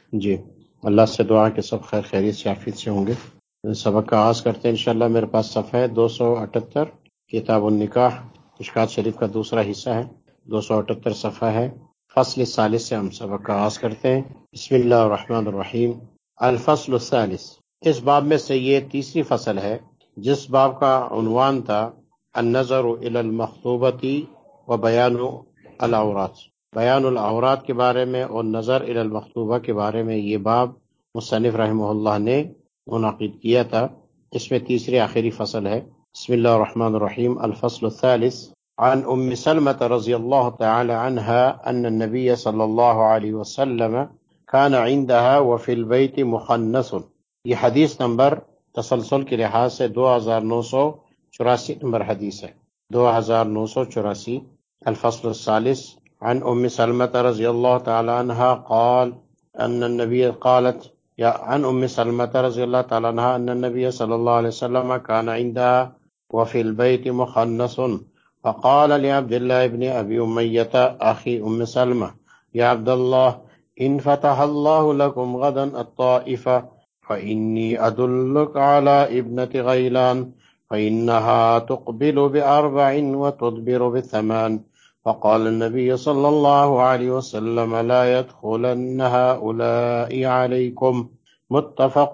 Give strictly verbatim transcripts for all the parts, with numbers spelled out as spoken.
جی، اللہ سے دعا کہ سب خیر خیریت سے عافیت سے ہوں گے۔ سبق کا آغاز کرتے ہیں انشاءاللہ۔ میرے پاس صفحہ ہے دو سو اٹھتر، کتاب النکاح، مشکوٰۃ شریف کا دوسرا حصہ ہے، دو سو اٹھتر صفحہ ہے۔ فصل ثالث سے ہم سبق کا آغاز کرتے ہیں۔ بسم اللہ الرحمن الرحیم۔ الفصل الثالث، اس باب میں سے یہ تیسری فصل ہے جس باب کا عنوان تھا النظر الی المخطوبۃ و بیان العورات، بیان العورات کے بارے میں اور نظر الی المخطوبہ کے بارے میں۔ یہ باب مصنف رحمہ اللہ نے منعقد کیا تھا، اس میں تیسری آخری فصل ہے۔ بسم اللہ الرحمن الرحیم۔ الفصل الثالث، عن ام سلمة رضی اللہ تعالی عنہا ان النبی صلی اللہ علیہ وسلم كان عندها وفي البيت مخنث۔ یہ حدیث نمبر تسلسل کے لحاظ سے دو ہزار نو سو چوراسی نمبر حدیث ہے، دو ہزار نو سو چوراسی۔ الفصل الثالث، عن ام سلمة رضی اللہ تعالی عنہا قال ان النبی قالت یا عن ام سلمة رضی اللہ تعالی عنہا ان النبی صلی اللہ علیہ وسلم كان عندها وفي البيت مخنث فقال لعبد الله بن ابي امية اخي ام سلمة يا عبد الله ان فتح الله لكم غدا الطائفة فإني أدلك على ابنة غيلان فإنها تقبل بأربع وتدبر بثمان۔ فقال النبي صلى الله عليه وسلم لا يدخلن هؤلاء عليكم، متفق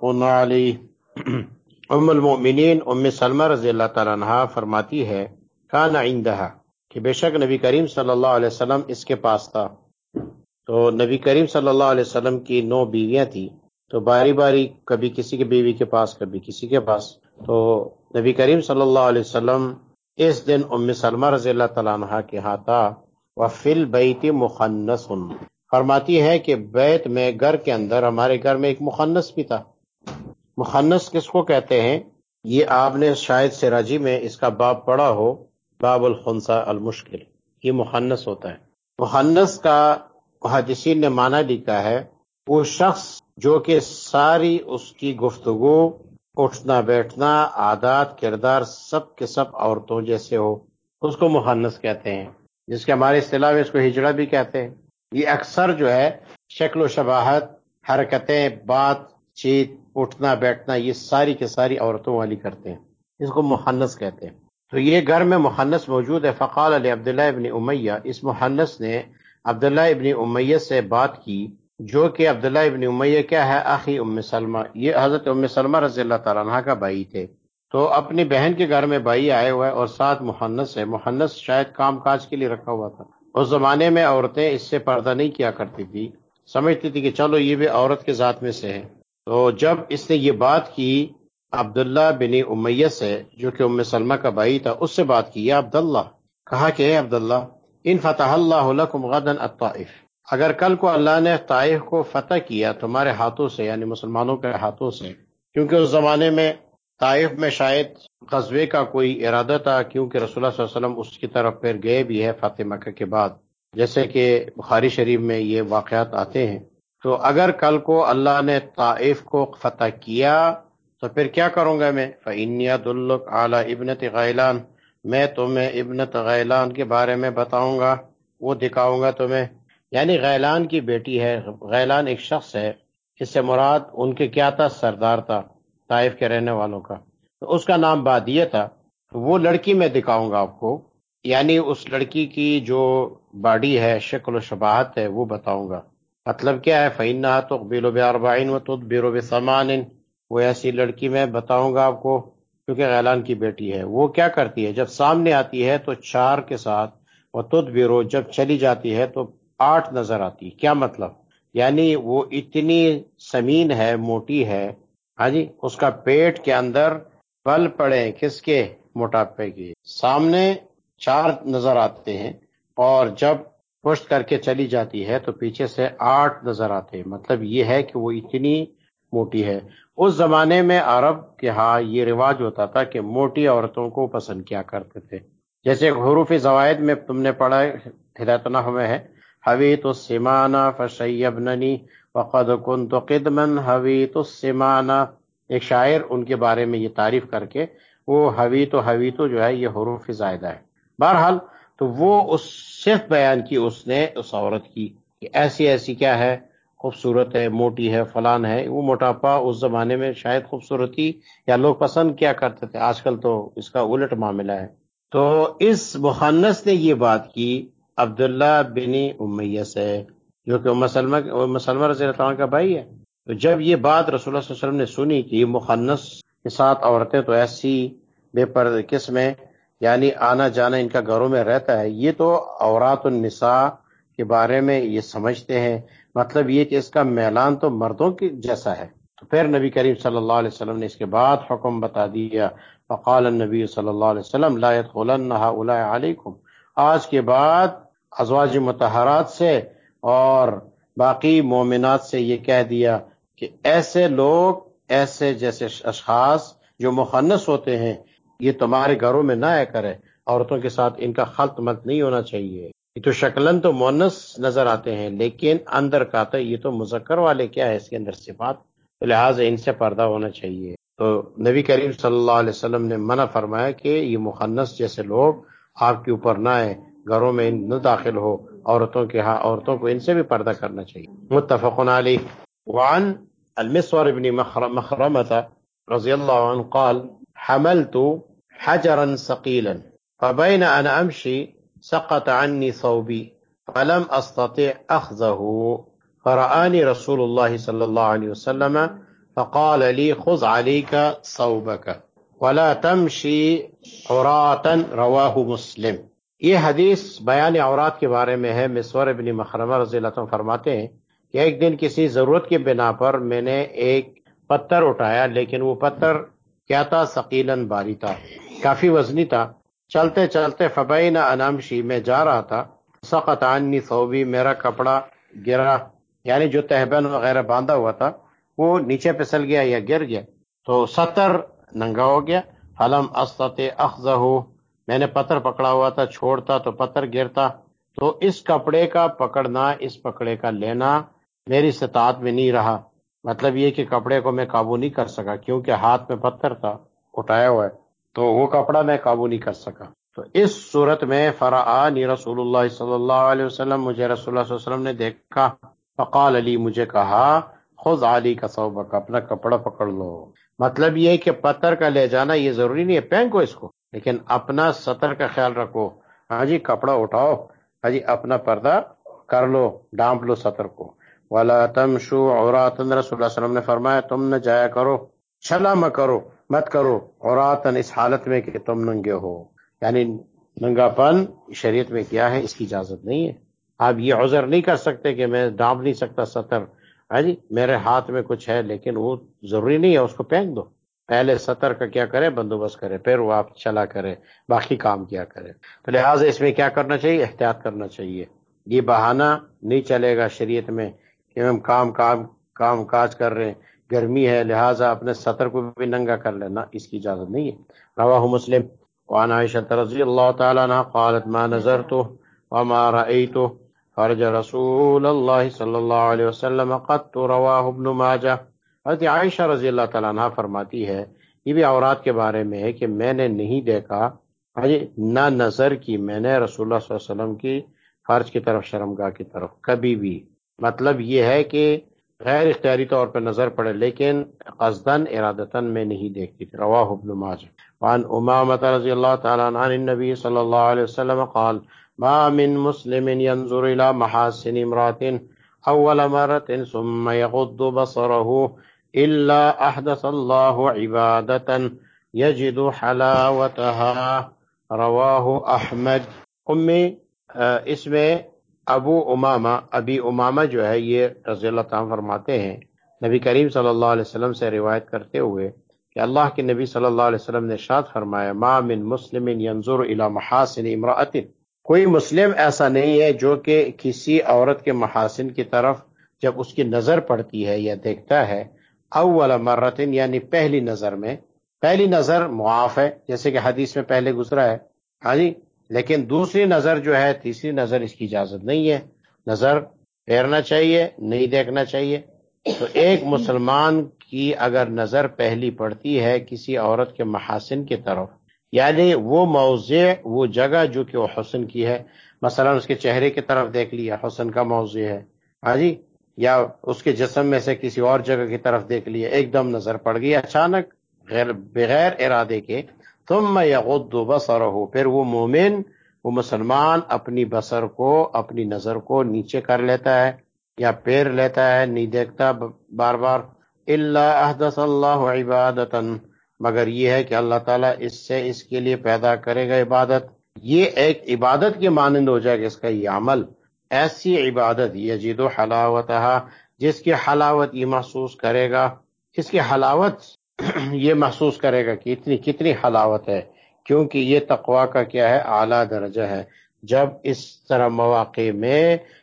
علیہ۔ ام المؤمنین ام سلمہ رضی اللہ تعالیٰ عنہ فرماتی ہے کان عندها، کہ بے شک نبی کریم صلی اللہ علیہ وسلم اس کے پاس تھا۔ تو نبی کریم صلی اللہ علیہ وسلم کی نو بیویاں تھیں، تو باری باری کبھی کسی کی بیوی کے پاس کبھی کسی کے پاس۔ تو نبی کریم صلی اللہ علیہ وسلم اس دن ام سلمہ رضی اللہ تعالیٰ عنہ کے ہاں تھا۔ وفی البیت مخنث، فرماتی ہے کہ بیت میں، گھر کے اندر، ہمارے گھر میں ایک مخنث بھی تھا۔ مخنث کس کو کہتے ہیں؟ یہ آپ نے شاید سراجی میں اس کا باب پڑھا ہو، باب الخنثی المشکل، یہ مخنث ہوتا ہے۔ مخنث کا محدثین نے معنی لکھا ہے وہ شخص جو کہ ساری اس کی گفتگو، اٹھنا بیٹھنا، عادات، کردار سب کے سب عورتوں جیسے ہو، اس کو مخنث کہتے ہیں، جس کے ہمارے اصطلاح میں اس کو ہجڑا بھی کہتے ہیں۔ یہ اکثر جو ہے شکل و شباہت، حرکتیں، بات چیت، اٹھنا بیٹھنا، یہ ساری کے ساری عورتوں والی کرتے ہیں، اس کو مخنث کہتے ہیں۔ تو یہ گھر میں مخنث موجود ہے۔ فقال علی عبداللہ ابن امیہ، اس مخنث نے عبداللہ ابن امیہ سے بات کی، جو کہ عبداللہ ابن امیہ کیا ہے؟ اخی ام سلمہ، یہ حضرت ام سلمہ رضی اللہ تعالیٰ عنہ کا بھائی تھے۔ تو اپنی بہن کے گھر میں بھائی آئے ہوئے اور ساتھ مخنث ہے۔ مخنث شاید کام کاج کے لیے رکھا ہوا تھا۔ اس زمانے میں عورتیں اس سے پردہ نہیں کیا کرتی تھی، سمجھتی تھی کہ چلو یہ بھی عورت کے ذات میں سے ہے۔ تو جب اس نے یہ بات کی عبداللہ بن امیہ سے، جو کہ ام سلمہ کا بھائی تھا، اس سے بات کی، یا عبداللہ، کہا کہ اے عبداللہ، ان فتح اللہ لکم غدا الطائف، اگر کل کو اللہ نے طائف کو فتح کیا تمہارے ہاتھوں سے، یعنی مسلمانوں کے ہاتھوں سے، کیونکہ اس زمانے میں طائف میں شاید غزوے کا کوئی ارادہ تھا، کیونکہ رسول اللہ صلی اللہ علیہ وسلم اس کی طرف پھر گئے بھی ہے فتح مکہ کے بعد، جیسے کہ بخاری شریف میں یہ واقعات آتے ہیں۔ تو اگر کل کو اللہ نے طائف کو فتح کیا تو پھر کیا کروں گا میں؟ فَإِنِّي أَدُلُّكَ عَلَى ابْنَةِ غَيْلَانَ، میں تمہیں ابنت غیلان کے بارے میں بتاؤں گا، وہ دکھاؤں گا تمہیں۔ یعنی غیلان کی بیٹی ہے۔ غیلان ایک شخص ہے، اس سے مراد ان کے کیا تھا؟ سردار تھا طائف کے رہنے والوں کا، تو اس کا نام بادیہ تھا۔ وہ لڑکی میں دکھاؤں گا آپ کو، یعنی اس لڑکی کی جو باڈی ہے، شکل و شباہت ہے، وہ بتاؤں گا۔ مطلب کیا ہے؟ فَإِنَّهَا تُقْبِلُ بِأَرْبَعٍ وَتُدْبِرُ بِثَمَانٍ، وہ ایسی لڑکی میں بتاؤں گا آپ کو، کیونکہ غیلان کی بیٹی ہے۔ وہ کیا کرتی ہے؟ جب سامنے آتی ہے تو چار کے ساتھ، وَتُدْبِرُ، جب چلی جاتی ہے تو آٹھ نظر آتی۔ کیا مطلب؟ یعنی وہ اتنی سمین ہے، موٹی ہے، ہاں جی، اس کا پیٹ کے اندر بل پڑے کس کے؟ موٹاپے کے۔ سامنے چار نظر آتے ہیں، اور جب پشت کر کے چلی جاتی ہے تو پیچھے سے آٹھ نظر آتے ہیں۔ مطلب یہ ہے کہ وہ اتنی موٹی ہے۔ اس زمانے میں عرب کے ہاں یہ رواج ہوتا تھا کہ موٹی عورتوں کو پسند کیا کرتے تھے۔ جیسے حروف زوائد میں تم نے پڑھا، ہدایت النحو میں ہے، حویت السمان فشیبننی وقد کنت قدما حویت السمان۔ ایک شاعر ان کے بارے میں یہ تعریف کر کے، وہ حویت و حویت جو ہے یہ حروف زائدہ ہے۔ بہرحال تو وہ اس صرف بیان کی اس نے اس عورت کی کہ ایسی ایسی کیا ہے؟ خوبصورت ہے، موٹی ہے، فلان ہے. وہ موٹاپا اس زمانے میں شاید خوبصورتی یا لوگ پسند کیا کرتے تھے، آج کل تو اس کا الٹ معاملہ ہے. تو اس مخنث نے یہ بات کی عبداللہ بن امیہ سے، جو کہ ام سلمہ ام سلمہ رضی اللہ عنہ کا بھائی ہے. تو جب یہ بات رسول اللہ صلی اللہ علیہ وسلم نے سنی کہ یہ مخنث کے ساتھ عورتیں تو ایسی بے پردہ قسمیں، یعنی آنا جانا ان کا گھروں میں رہتا ہے، یہ تو عورات النساء کے بارے میں یہ سمجھتے ہیں، مطلب یہ کہ اس کا میلان تو مردوں کی جیسا ہے. تو پھر نبی کریم صلی اللہ علیہ وسلم نے اس کے بعد حکم بتا دیا، فقال النبی صلی اللہ علیہ وسلم لا يدخلن هؤلاء علیکم، آج کے بعد ازواج مطہرات سے اور باقی مومنات سے یہ کہہ دیا کہ ایسے لوگ، ایسے جیسے اشخاص جو مخنث ہوتے ہیں، یہ تمہارے گھروں میں نہ آیا کرے، عورتوں کے ساتھ ان کا خلط مت نہیں ہونا چاہیے. یہ تو شکلن تو مونس نظر آتے ہیں، لیکن اندر کا تو یہ تو مذکر والے کیا ہے، اس کے اندر صفات، تو لہٰذا ان سے پردہ ہونا چاہیے. تو نبی کریم صلی اللہ علیہ وسلم نے منع فرمایا کہ یہ مخنث جیسے لوگ آپ کے اوپر نہ آئے، گھروں میں نہ داخل ہو، عورتوں کے ہاں عورتوں کو ان سے بھی پردہ کرنا چاہیے. متفق علیہ. وعن المسور بن مخرمة رضی اللہ عنہ قال حملت حجرا ثقيلا فبين أنا أمشي سقط عني ثوبي فلم أستطع أخذه فرآني رسول الله صلى الله عليه وسلم فقال لي خذ عليك ثوبك ولا تمشي عراة رواہ مسلم. یہ حدیث بیان عورات کے بارے میں ہے. مسور بن مخرمہ رضی اللہ عنہ فرماتے ہیں کہ ایک دن کسی ضرورت کی بنا پر میں نے ایک پتھر اٹھایا، لیکن وہ پتھر کیا تھا؟ ثقیلاً بھاری تھا، کافی وزنی تھا. چلتے چلتے فبین انا امشی، میں جا رہا تھا، سقط عنی ثوبی، میرا کپڑا گرا، یعنی جو تہبند وغیرہ باندھا ہوا تھا وہ نیچے پھسل گیا یا گر گیا، تو ستر ننگا ہو گیا. فلم استطع اخذہ، میں نے پتھر پکڑا ہوا تھا، چھوڑتا تو پتھر گرتا. تو اس کپڑے کا پکڑنا، اس پکڑے کا لینا میری استطاعت میں نہیں رہا. مطلب یہ کہ کپڑے کو میں قابو نہیں کر سکا، کیونکہ ہاتھ میں پتھر تھا اٹھایا ہوا ہے، تو وہ کپڑا میں قابو نہیں کر سکا. تو اس صورت میں فرآنی رسول اللہ صلی اللہ علیہ وسلم، مجھے رسول اللہ صلی اللہ علیہ وسلم نے دیکھا، فقال علی، مجھے کہا خذ علی کا ثوبک، اپنا کپڑا پکڑ لو. مطلب یہ کہ پتھر کا لے جانا یہ ضروری نہیں ہے، پھینکو اس کو، لیکن اپنا سطر کا خیال رکھو. ہاں جی، کپڑا اٹھاؤ، ہاں جی، اپنا پردہ کر لو، ڈانپ لو سطر کو. ولا تمشوا عراتا، رسول اللہ صلی اللہ علیہ وسلم نے فرمایا تم نہ جایا کرو، چلا مت کرو مت کرو عراتا، اس حالت میں کہ تم ننگے ہو. یعنی ننگا پن شریعت میں کیا ہے، اس کی اجازت نہیں ہے. آپ یہ عذر نہیں کر سکتے کہ میں ڈانپ نہیں سکتا سطر، ہاں جی میرے ہاتھ میں کچھ ہے، لیکن وہ ضروری نہیں ہے، اس کو پھینک دو. پہلے سطر کا کیا کرے، بندوبست کرے، پھر وہ آپ چلا کرے، باقی کام کیا کرے. تو لہٰذا اس میں کیا کرنا چاہیے، احتیاط کرنا چاہیے. یہ بہانہ نہیں چلے گا شریعت میں کہ ہم کام کام کام کاج کر رہے ہیں، گرمی ہے لہٰذا اپنے سطر کو بھی ننگا کر لینا، اس کی اجازت نہیں ہے. رواہ مسلم. وعن عائشہ رضی اللہ تعالی عنہ قالت ما نظرت وما رأيت فرج رسول اللہ صلی اللہ علیہ وسلم قط. رواہ ابن ماجہ. حضرت عائشہ رضی اللہ تعالیٰ عنہ فرماتی ہے، یہ بھی عورات کے بارے میں ہے کہ میں نے نہیں دیکھا، نہ نظر کی میں نے رسول اللہ صلی اللہ علیہ وسلم کی فرج کی طرف، شرمگاہ کی طرف کبھی بھی. مطلب یہ ہے کہ غیر اختیاری طور پر نظر پڑے، لیکن قصداً ارادتاً میں نہیں دیکھتی تھی. رواہ ابن ماجہ. وعن امامۃ رضی اللہ تعالیٰ عنہ عن النبی صلی اللہ علیہ وسلم قال ما من مسلم ينظر الى محاسن امرأة اول مرة ثم يغض بصره الا احدث الله عبادة يجد حلاوتها. رواہ احمد. امی اس میں ابو امامہ، ابی امامہ جو ہے یہ رضی اللہ تعالیٰ فرماتے ہیں، نبی کریم صلی اللہ علیہ وسلم سے روایت کرتے ہوئے کہ اللہ کے نبی صلی اللہ علیہ وسلم نے ارشاد فرمایا ما من مسلم ينظر الى محاسن امرأة، کوئی مسلم ایسا نہیں ہے جو کہ کسی عورت کے محاسن کی طرف جب اس کی نظر پڑتی ہے یا دیکھتا ہے، اول مرۃ یعنی پہلی نظر میں، پہلی نظر معاف ہے جیسے کہ حدیث میں پہلے گزرا ہے، ہاں جی، لیکن دوسری نظر جو ہے، تیسری نظر، اس کی اجازت نہیں ہے. نظر پھیرنا چاہیے، نہیں دیکھنا چاہیے. تو ایک مسلمان کی اگر نظر پہلی پڑتی ہے کسی عورت کے محاسن کی طرف، یعنی وہ موضع، وہ جگہ جو کہ وہ حسن کی ہے، مثلا اس کے چہرے کی طرف دیکھ لیا، حسن کا موضع ہے، ہاں جی، یا اس کے جسم میں سے کسی اور جگہ کی طرف دیکھ لیا، ایک دم نظر پڑ گئی اچانک غیر بغیر ارادے کے، ثم یغض بصرہ، پھر وہ مومن وہ مسلمان اپنی بصر کو اپنی نظر کو نیچے کر لیتا ہے یا پیر لیتا ہے، نہیں دیکھتا بار بار، الا احدث اللہ عبادتا، مگر یہ ہے کہ اللہ تعالیٰ اس سے اس کے لیے پیدا کرے گا عبادت، یہ ایک عبادت کے مانند ہو جائے گا اس کا یہ عمل، ایسی عبادت یجد حلاوتها، جس کی حلاوت یہ محسوس کرے گا، اس کی حلاوت یہ محسوس کرے گا کہ اتنی کتنی حلاوت ہے، کیونکہ یہ تقوی کا کیا ہے، اعلیٰ درجہ ہے۔ جب اس طرح مواقع میں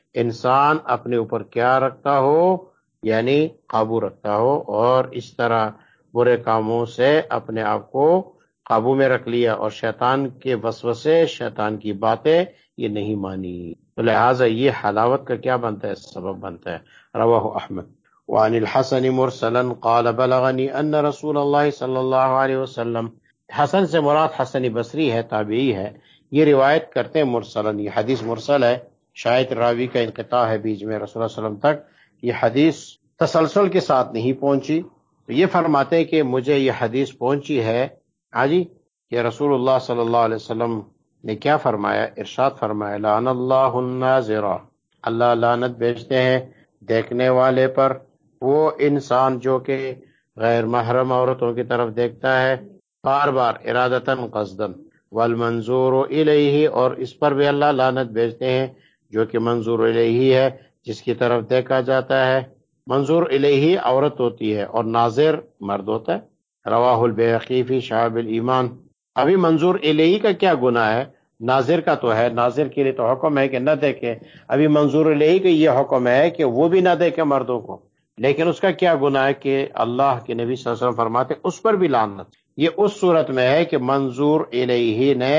انسان اپنے اوپر کیا رکھتا ہو، یعنی قابو رکھتا ہو، اور اس طرح برے کاموں سے اپنے آپ کو قابو میں رکھ لیا، اور شیطان کے وسوسے شیطان کی باتیں یہ نہیں مانی، تو لہٰذا یہ حلاوت کا کیا بنتا ہے، سبب بنتا ہے۔ رواہ احمد۔ وعن الحسن مرسلا قال بلغني ان رسول اللہ صلی اللہ علیہ وسلم، حسن سے مراد حسن بصری ہے، تابعی ہے، یہ روایت کرتے ہیں مرسلن، یہ حدیث مرسل ہے، شاید راوی کا انقطاع ہے بیچ میں، رسول اللہ صلی اللہ علیہ وسلم تک یہ حدیث تسلسل کے ساتھ نہیں پہنچی، تو یہ فرماتے ہیں کہ مجھے یہ حدیث پہنچی ہے ہاں جی کہ رسول اللہ صلی اللہ علیہ وسلم نے کیا فرمایا، ارشاد فرمایا، لعن اللہ الناظرہ، اللہ لعنت بھیجتے ہیں دیکھنے والے پر، وہ انسان جو کہ غیر محرم عورتوں کی طرف دیکھتا ہے بار بار ارادتاً قصداً، والمنظور الیہ، اور اس پر بھی اللہ لعنت بھیجتے ہیں جو کہ منظور الیہ ہے، جس کی طرف دیکھا جاتا ہے، منظور الیہ عورت ہوتی ہے اور ناظر مرد ہوتا ہے۔ رواہ البیہقی فی شعب الایمان۔ ابھی منظور الیہ کا کیا گناہ ہے، ناظر کا تو ہے، ناظر کے لیے تو حکم ہے کہ نہ دیکھے، ابھی منظور الیہ کا یہ حکم ہے کہ وہ بھی نہ دیکھے مردوں کو، لیکن اس کا کیا گناہ ہے کہ اللہ کے نبی صلی اللہ علیہ وسلم فرماتے اس پر بھی لعنت، یہ اس صورت میں ہے کہ منظور الیہ نے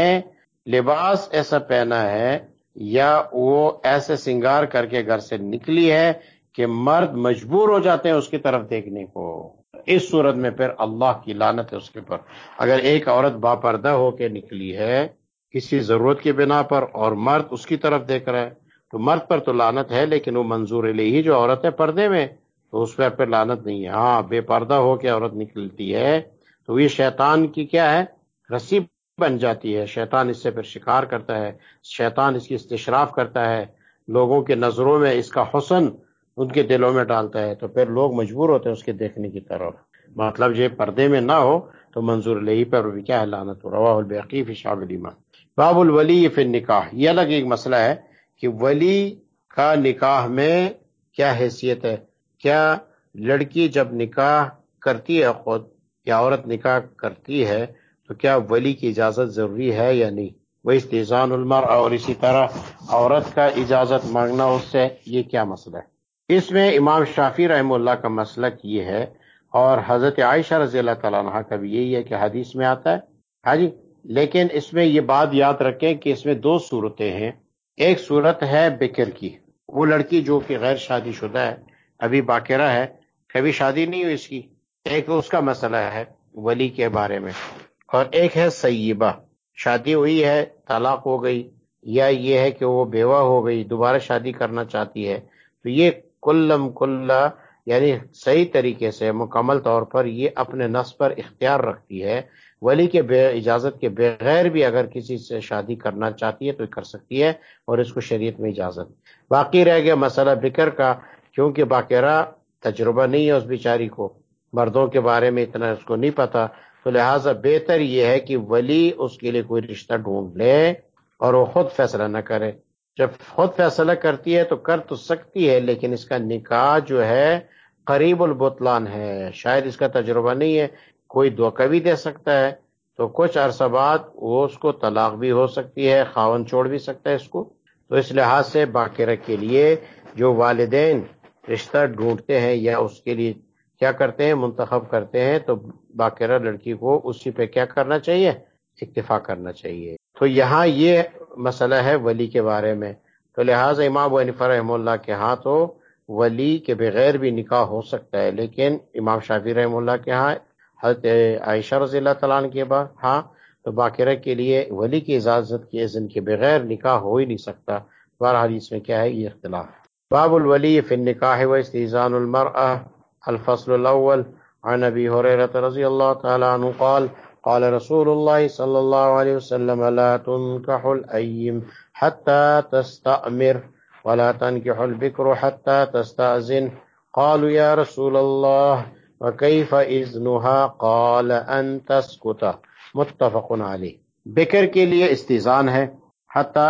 لباس ایسا پہنا ہے یا وہ ایسے سنگار کر کے گھر سے نکلی ہے کہ مرد مجبور ہو جاتے ہیں اس کی طرف دیکھنے کو، اس صورت میں پھر اللہ کی لعنت ہے اس کے پر۔ اگر ایک عورت باپردہ ہو کے نکلی ہے کسی ضرورت کی بنا پر اور مرد اس کی طرف دیکھ رہا ہے تو مرد پر تو لعنت ہے، لیکن وہ منظور الیہ جو عورت ہے پردے میں تو اس پر پھر لعنت نہیں ہے۔ ہاں بے پردہ ہو کے عورت نکلتی ہے تو یہ شیطان کی کیا ہے، رسی بن جاتی ہے، شیطان اس سے پھر شکار کرتا ہے، شیطان اس کی استشراف کرتا ہے، لوگوں کے نظروں میں اس کا حسن ان کے دلوں میں ڈالتا ہے، تو پھر لوگ مجبور ہوتے ہیں اس کے دیکھنے کی طرف، مطلب یہ پردے میں نہ ہو تو منظور الیہ پر بھی کیا ہے، لعنت ہو۔ رواہ البیہقی فی شعب الایمان۔ باب الولی فی النکاح، یہ الگ ایک مسئلہ ہے کہ ولی کا نکاح میں کیا حیثیت ہے، کیا لڑکی جب نکاح کرتی ہے خود یا عورت نکاح کرتی ہے تو کیا ولی کی اجازت ضروری ہے یا نہیں، وہ استئذان المرء، اور اسی طرح عورت کا اجازت مانگنا اس سے، یہ کیا مسئلہ ہے۔ اس میں امام شافعی رحمہ اللہ کا مسلک یہ ہے، اور حضرت عائشہ رضی اللہ تعالیٰ عنہ کا بھی یہی ہے کہ حدیث میں آتا ہے ہاں جی، لیکن اس میں یہ بات یاد رکھیں کہ اس میں دو صورتیں ہیں، ایک صورت ہے بکر کی، وہ لڑکی جو کہ غیر شادی شدہ ہے، ابھی باکرہ ہے، کبھی شادی نہیں ہوئی اس کی، ایک اس کا مسئلہ ہے ولی کے بارے میں، اور ایک ہے سیبہ، شادی ہوئی ہے طلاق ہو گئی، یا یہ ہے کہ وہ بیوہ ہو گئی دوبارہ شادی کرنا چاہتی ہے، تو یہ کلم کلہ یعنی صحیح طریقے سے مکمل طور پر یہ اپنے نفس پر اختیار رکھتی ہے، ولی کے بے اجازت کے بغیر بھی اگر کسی سے شادی کرنا چاہتی ہے تو کر سکتی ہے، اور اس کو شریعت میں اجازت۔ باقی رہ گیا مسئلہ بکر کا، کیونکہ باقرہ تجربہ نہیں ہے اس بیچاری کو، مردوں کے بارے میں اتنا اس کو نہیں پتا، تو لہٰذا بہتر یہ ہے کہ ولی اس کے لیے کوئی رشتہ ڈھونڈ لے اور وہ خود فیصلہ نہ کرے، جب خود فیصلہ کرتی ہے تو کر تو سکتی ہے، لیکن اس کا نکاح جو ہے قریب البطلان ہے، شاید اس کا تجربہ نہیں ہے، کوئی دھوکہ بھی دے سکتا ہے، تو کچھ عرصہ بعد وہ اس کو طلاق بھی ہو سکتی ہے، خاوند چھوڑ بھی سکتا ہے اس کو، تو اس لحاظ سے باقرہ کے لیے جو والدین رشتہ ڈھونڈتے ہیں یا اس کے لیے کیا کرتے ہیں، منتخب کرتے ہیں، تو باقرہ لڑکی کو اسی پہ کیا کرنا چاہیے، اکتفا کرنا چاہیے۔ تو یہاں یہ مسئلہ ہے ولی کے بارے میں، تو لہٰذا امام ابو حنیفہ رحمہ اللہ کے ہاں تو ولی کے بغیر بھی نکاح ہو سکتا ہے، لیکن امام شافعی رحمہ اللہ کے ہاں، حضرت عائشہ رضی اللہ تعالیٰ عنہ کے بعد ہاں تو باقرہ کے لیے ولی کی اجازت کے اذن کے بغیر نکاح ہو ہی نہیں سکتا۔ بہرحال اس میں کیا ہے، یہ اختلاف ہے۔ باب الولی فی النکاح و استئذان المرأة. الفصل الأول. عن أبي هريرة رضي الله تعالى عنه قال قال رسول الله صلى الله عليه وسلم لا تنكح الأيم حتى تستأمر ولا تنكح البكر حتى تستأذن. قالوا يا رسول الله وكيف إذنها قال أن تسكت. متفق علیہ. بکر کے لیے استئذان ہے حتی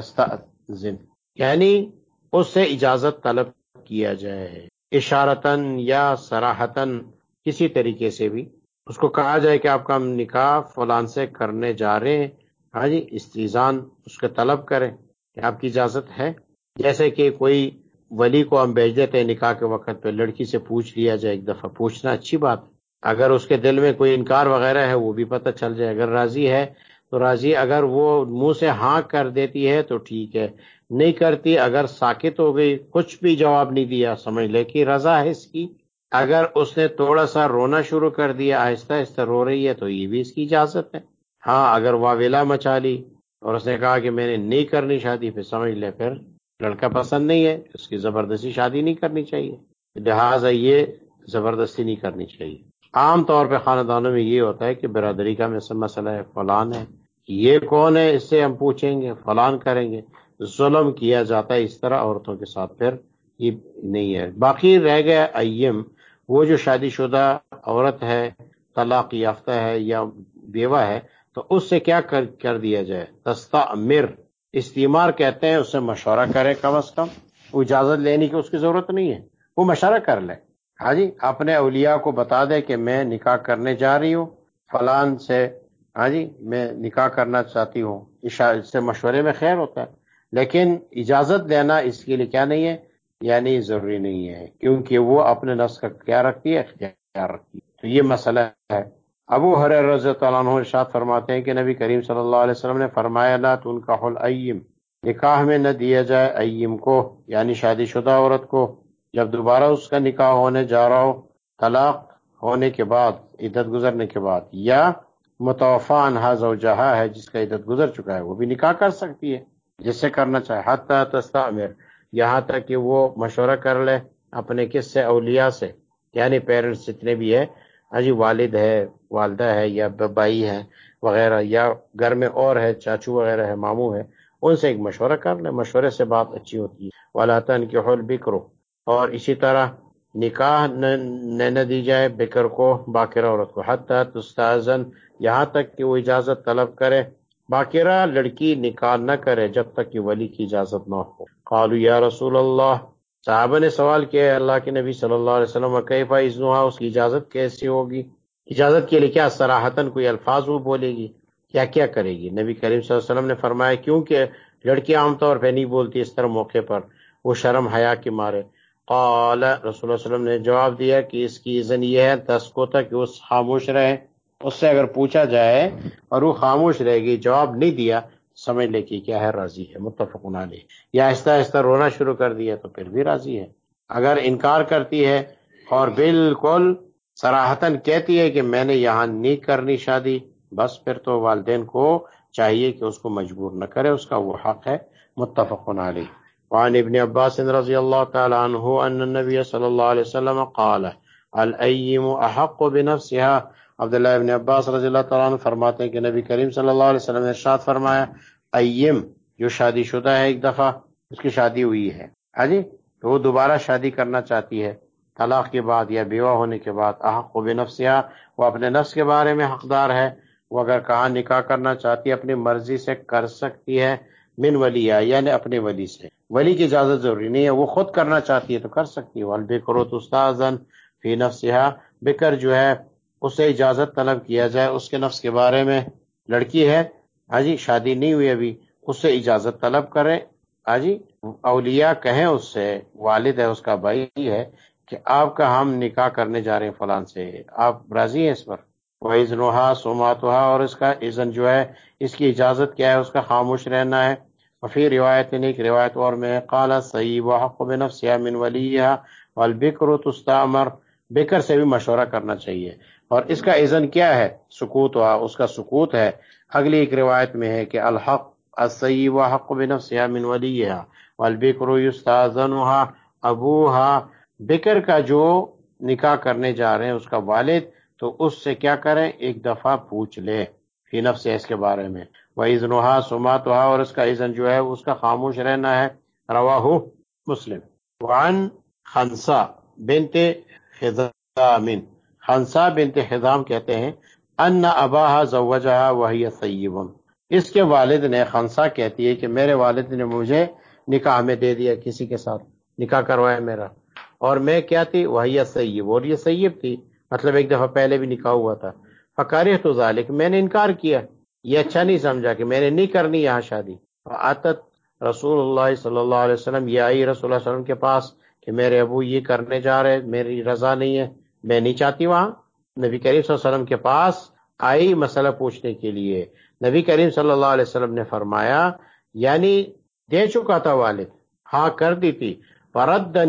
تستأذن، یعنی اس سے اجازت طلب کیا جائے، اشارتاً یا صراحتاً، کسی طریقے سے بھی اس کو کہا جائے کہ آپ کا ہم نکاح فلان سے کرنے جا رہے ہیں، ہاں جی، استئذان اس کے طلب کریں کہ آپ کی اجازت ہے. جیسے کہ کوئی ولی کو ہم بھیج دیتے ہیں نکاح کے وقت پہ، لڑکی سے پوچھ لیا جائے، ایک دفعہ پوچھنا اچھی بات ہے. اگر اس کے دل میں کوئی انکار وغیرہ ہے وہ بھی پتہ چل جائے، اگر راضی ہے تو راضی، اگر وہ منہ سے ہاں کر دیتی ہے تو ٹھیک ہے، نہیں کرتی، اگر ساکت ہو گئی، کچھ بھی جواب نہیں دیا، سمجھ لے کہ رضا ہے اس کی. اگر اس نے تھوڑا سا رونا شروع کر دیا، آہستہ آہستہ رو رہی ہے، تو یہ بھی اس کی اجازت ہے. ہاں اگر واویلا مچا لی اور اس نے کہا کہ میں نے نہیں کرنی شادی، پھر سمجھ لے پھر لڑکا پسند نہیں ہے، اس کی زبردستی شادی نہیں کرنی چاہیے، لہٰذا یہ زبردستی نہیں کرنی چاہیے. عام طور پہ خاندانوں میں یہ ہوتا ہے کہ برادری کا مسئلہ ہے، فلان ہے، یہ کون ہے، اس سے ہم پوچھیں گے، فلان کریں گے. ظلم کیا جاتا ہے اس طرح عورتوں کے ساتھ، پھر یہ نہیں ہے. باقی رہ گیا ایم، وہ جو شادی شدہ عورت ہے، طلاق یافتہ ہے یا بیوہ ہے، تو اس سے کیا کر کر دیا جائے؟ تستأمر. استعمار کہتے ہیں اس سے مشورہ کرے، کم از کم وہ اجازت لینے کی اس کی ضرورت نہیں ہے، وہ مشورہ کر لے. ہاں جی، اپنے اولیاء کو بتا دے کہ میں نکاح کرنے جا رہی ہوں فلان سے، ہاں جی میں نکاح کرنا چاہتی ہوں. اس سے مشورے میں خیر ہوتا ہے، لیکن اجازت لینا اس کے لیے کیا نہیں ہے، یعنی ضروری نہیں ہے، کیونکہ وہ اپنے نفس کا کیا رکھتی ہے، اختیار رکھتی ہے. تو یہ مسئلہ ہے. ابو ہریرہ رضی اللہ عنہ ارشاد فرماتے ہیں کہ نبی کریم صلی اللہ علیہ وسلم نے فرمایا لا تنکح الاییم، نکاح میں نہ دیا جائے اییم کو، یعنی شادی شدہ عورت کو، جب دوبارہ اس کا نکاح ہونے جا رہا ہو، طلاق ہونے کے بعد، عدت گزرنے کے بعد، یا متوفی عنہا زوجہا ہے جس کا عدت گزر چکا ہے، وہ بھی نکاح کر سکتی ہے جس سے کرنا چاہے. حتی تستأمر، یہاں تک کہ وہ مشورہ کر لے اپنے کس سے، اولیاء سے، یعنی پیرنٹس جتنے بھی ہے، جی والد ہے، والدہ ہے، یا بائی ہے وغیرہ، یا گھر میں اور ہے، چاچو وغیرہ ہے، ماموں ہے، ان سے ایک مشورہ کر لے، مشورے سے بات اچھی ہوتی ہے. وَلَا تَنْكِحُوا الْبِكْرُ، اور اسی طرح نکاح نہ نہ دی جائے بکر کو، باکرہ عورت کو، حتی تستأذن، یہاں تک کہ وہ اجازت طلب کرے. باکرہ لڑکی نکاح نہ کرے جب تک کہ ولی کی اجازت نہ ہو. قالوا یا رسول اللہ، صحابہ نے سوال کیا، اللہ کے نبی صلی اللہ علیہ وسلم، کیف اذنها، اس کی اجازت کیسی ہوگی؟ اجازت کے لیے کیا صراحتاً کوئی الفاظ وہ بولے گی، کیا کیا کرے گی؟ نبی کریم صلی اللہ علیہ وسلم نے فرمایا کیونکہ لڑکی عام طور پہ نہیں بولتی اس طرح موقع پر، وہ شرم حیا کے مارے. قال، رسول اللہ صلی اللہ علیہ وسلم نے جواب دیا کہ اس کی اذن یہ ہے تسکوتا، کہ اس خاموش رہے. اس سے اگر پوچھا جائے اور وہ خاموش رہے گی، جواب نہیں دیا، سمجھ لے کہ کیا ہے، راضی ہے. متفق علیہ. یا آہستہ آہستہ رونا شروع کر دیا تو پھر بھی راضی ہے. اگر انکار کرتی ہے اور بالکل صراحتاً کہتی ہے کہ میں نے یہاں نہیں کرنی شادی، بس پھر تو والدین کو چاہیے کہ اس کو مجبور نہ کرے، اس کا وہ حق ہے. متفق علیہ. وعن ابن عباس رضی اللہ تعالی عنہ ان النبی صلی اللہ علیہ وسلم قال الاییم احق بنفسها. عبداللہ ابن عباس رضی اللہ تعالیٰ عنہ فرماتے ہیں کہ نبی کریم صلی اللہ علیہ وسلم نے ارشاد فرمایا، ایم جو شادی شدہ ہے، ایک دفعہ اس کی شادی ہوئی ہے، ہاں جی، تو وہ دوبارہ شادی کرنا چاہتی ہے طلاق کے بعد یا بیوہ ہونے کے بعد، احق بنفسها، وہ اپنے نفس کے بارے میں حقدار ہے. وہ اگر کہاں نکاح کرنا چاہتی ہے اپنی مرضی سے کر سکتی ہے، من ولیہ، یعنی اپنے ولی سے، ولی کی اجازت ضروری نہیں ہے، وہ خود کرنا چاہتی ہے تو کر سکتی ہے. والبکر تستأذن فی نفسها، بکر جو ہے اس سے اجازت طلب کیا جائے اس کے نفس کے بارے میں. لڑکی ہے، ہاں جی، شادی نہیں ہوئی ابھی، اس سے اجازت طلب کرے، ہاں جی، اولیاء کہیں اس سے، والد ہے، اس کا بھائی ہے، کہ آپ کا ہم نکاح کرنے جا رہے ہیں فلان سے، آپ راضی ہیں اس پر؟ وَإِذْنُهَا سُمَاتُهَا، اور اس کا اذن جو ہے، اس کی اجازت کیا ہے، اس کا خاموش رہنا ہے. وفی روایت نے ایک روایت اور میں قال الصیب وحق بنفسها من ولیها والبکر تستأمر، بکر سے بھی مشورہ کرنا چاہیے. اور اس کا اذن کیا ہے؟ سکوت ہوا، اس کا سکوت ہے. اگلی ایک روایت میں ہے کہ الحق الصیب وحق بنفسها من ولیها، والبکر یستاذنها ابوها، بکر کا جو نکاح کرنے جا رہے ہیں اس کا والد، تو اس سے کیا کریں، ایک دفعہ پوچھ لے فی نفس اس کے بارے میں، وَإِذْنُهَا سُمَاتُهَا، اور اس کا اذن جو ہے اس کا خاموش رہنا ہے، رواہ مسلم۔ وعن خنسا بنت خضام، خنسا بنت خضام کہتے ہیں ان اباها زوجها وهي ثیب، اس کے والد نے، خنسا کہتی ہے کہ میرے والد نے مجھے نکاح میں دے دیا، کسی کے ساتھ نکاح کروایا میرا، اور میں کیا تھی، وہی سیب، اور یہ سیب تھی، مطلب ایک دفعہ پہلے بھی نکاح ہوا تھا، فکرہت ذلک، میں نے انکار کیا، یہ اچھا نہیں سمجھا کہ میں نے نہیں کرنی یہاں شادی۔ فاتت رسول اللہ صلی اللہ علیہ وسلم، یہ آئی رسول اللہ صلی اللہ علیہ وسلم کے پاس کہ میرے ابو یہ کرنے جا رہے، میری رضا نہیں ہے، میں نہیں چاہتی وہاں۔ نبی کریم صلی اللہ علیہ وسلم کے پاس آئی مسئلہ پوچھنے کے لیے، نبی کریم صلی اللہ علیہ وسلم نے فرمایا، یعنی دے چکا تھا والد، ہاں کر دی تھی، فرد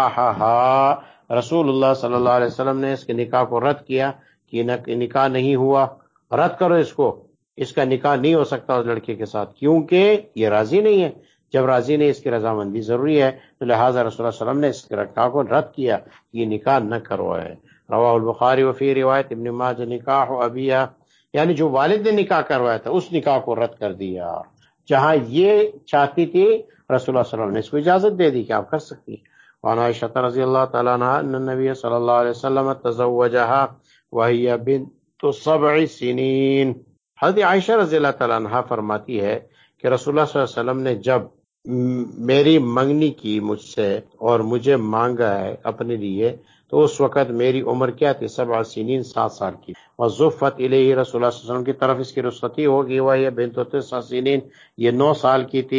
نکاحہا، رسول اللہ صلی اللہ علیہ وسلم نے اس کے نکاح کو رد کیا کہ نکاح نہیں ہوا، رد کرو اس کو، اس کا نکاح نہیں ہو سکتا اس لڑکے کے ساتھ، کیونکہ یہ راضی نہیں ہے، جب راضی نہیں اس کی رضامندی ضروری ہے، تو لہٰذا رسول اللہ صلی اللہ علیہ وسلم نے اس کے نکاح کو رد کیا، یہ نکاح نہ کروائے۔ رواہ البخاری وفی روایت ابن ماجہ نکاح ابیہ، یعنی جو والد نے نکاح کروایا تھا اس نکاح کو رد کر دیا، جہاں یہ چاہتی تھی رسول اللہ صلی اللہ علیہ وسلم نے اس کو اجازت دے دی کہ آپ کر سکتی ہیں۔ وعن عائشہ رضی اللہ تعالیٰ عنہ ان النبی صلی اللہ علیہ وسلم تزوجها وهي بنت سبع سنین، حضرت عائشہ رضی اللہ تعالیٰ عنہ فرماتی ہے کہ رسول اللہ صلی اللہ علیہ وسلم نے جب میری منگنی کی مجھ سے اور مجھے مانگا ہے اپنے لیے، تو اس وقت میری عمر کیا تھی، سبع سنین، سات سال کی، وزفت الیہ، رسول اللہ صلی اللہ علیہ وسلم کی طرف اس کی رخصتی ہوگی، وہی بنت تسع سنین، یہ نو سال کی تھی،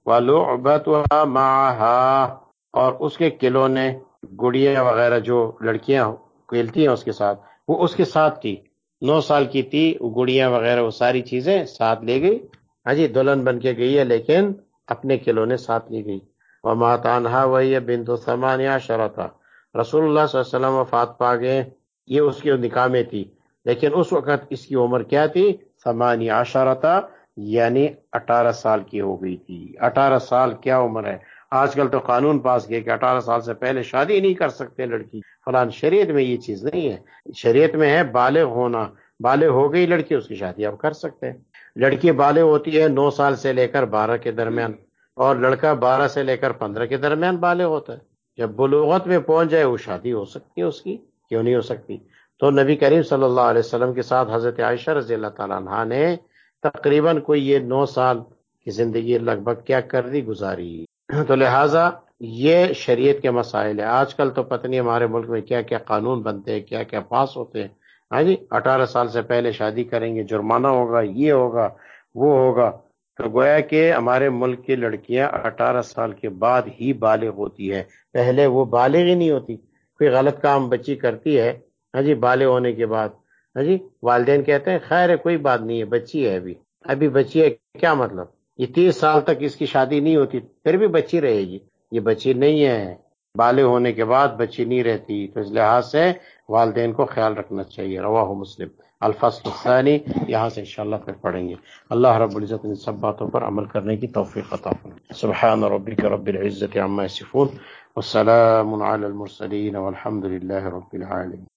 ولعبتها معها، اور اس کے کھلونے، گڑیاں وغیرہ جو لڑکیاں کھیلتی ہیں اس کے ساتھ، وہ اس کے ساتھ تھی، نو سال کی تھی، گڑیاں وغیرہ وہ ساری چیزیں ساتھ لے گئی، ہاں جی دلہن بن کے گئی ہے لیکن اپنے کھلونے ساتھ لے گئی۔ ومات عنہا وہی بنت ثمانیہ عشرۃ، رسول اللہ صلی اللہ علیہ وسلم وفات پا گئے، یہ اس کے نکاح میں تھی، لیکن اس وقت اس کی عمر کیا تھی، ثمانیہ عشرۃ، یعنی اٹھارہ سال کی ہو گئی تھی۔ اٹھارہ سال کیا عمر ہے، آج کل تو قانون پاس کیا کہ اٹھارہ سال سے پہلے شادی نہیں کر سکتے لڑکی فلان، شریعت میں یہ چیز نہیں ہے، شریعت میں ہے بالغ ہونا، بالغ ہو گئی لڑکی اس کی شادی آپ کر سکتے ہیں۔ لڑکی بالغ ہوتی ہے نو سال سے لے کر بارہ کے درمیان، اور لڑکا بارہ سے لے کر پندرہ کے درمیان بالغ ہوتا ہے، جب بلوغت میں پہنچ جائے وہ شادی ہو سکتی ہے اس کی، کیوں نہیں ہو سکتی؟ تو نبی کریم صلی اللہ علیہ وسلم کے ساتھ حضرت عائشہ رضی اللہ تعالیٰ عنہا نے تقریباً کوئی یہ نو سال کی زندگی لگ بھگ کیا کر دی، گزاری۔ تو لہٰذا یہ شریعت کے مسائل ہیں، آج کل تو پتہ نہیں ہمارے ملک میں کیا کیا قانون بنتے ہیں، کیا کیا پاس ہوتے ہیں، ہاں جی اٹھارہ سال سے پہلے شادی کریں گے جرمانہ ہوگا، یہ ہوگا وہ ہوگا، تو گویا کہ ہمارے ملک کی لڑکیاں اٹھارہ سال کے بعد ہی بالغ ہوتی ہے، پہلے وہ بالغ ہی نہیں ہوتی، کوئی غلط کام بچی کرتی ہے ہاں جی بالغ ہونے کے بعد، ہاں جی والدین کہتے ہیں خیر ہے کوئی بات نہیں ہے، بچی ہے ابھی ابھی بچی ہے، کیا مطلب، یہ تیس سال تک اس کی شادی نہیں ہوتی پھر بھی بچی رہے گی، یہ بچی نہیں ہے، بالغ ہونے کے بعد بچی نہیں رہتی، تو اس لحاظ سے والدین کو خیال رکھنا چاہیے۔ رواہ مسلم۔ الفصل الثانی، یہاں سے انشاءاللہ پھر پڑھیں گے۔ اللہ رب العزت ان سب باتوں پر عمل کرنے کی توفیق عطا فرمائے۔ سبحان ربک رب العزت عما یصفون، والسلام علی المرسلین، والحمد للہ رب العالمین۔